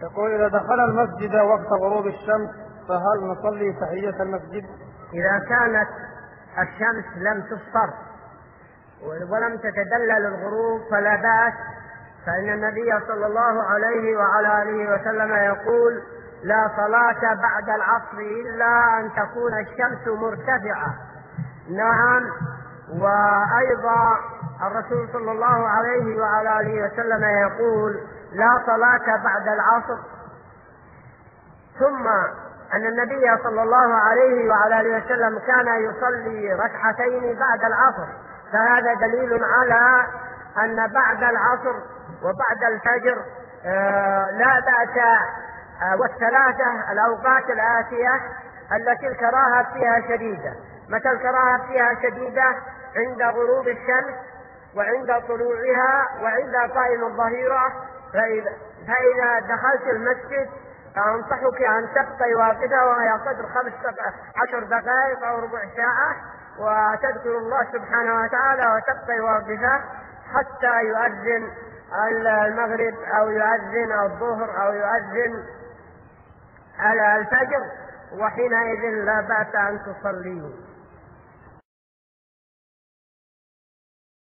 يقول: إذا دخل المسجد وقت غروب الشمس فهل نصلي تحية المسجد؟ إذا كانت الشمس لم تصفر ولم تتدلل الغروب فلا بأس، فإن النبي صلى الله عليه وعلى آله وسلم يقول: لا صلاة بعد العصر إلا أن تكون الشمس مرتفعة. نعم. وأيضا الرسول صلى الله عليه وعلى آله وسلم يقول: لا صلاة بعد العصر. ثم أن النبي صلى الله عليه وعلى آله وسلم كان يصلي ركعتين بعد العصر، فهذا دليل على أن بعد العصر وبعد الفجر لا بأس. والثلاثة الأوقات الآتية التي الكراهة فيها شديدة. متى الكراهة فيها شديدة؟ عند غروب الشمس وعند طلوعها وعند قائم الظهيرة. فإذا دخلت المسجد أنصحك أن تبقي واقفة وهي قدر 15 دقائق أو ربع ساعة، وتذكر الله سبحانه وتعالى وتبقي واقفة حتى يؤذن المغرب أو يؤذن الظهر أو يؤذن على الفجر، وحينئذ لا بأس أن تصلي.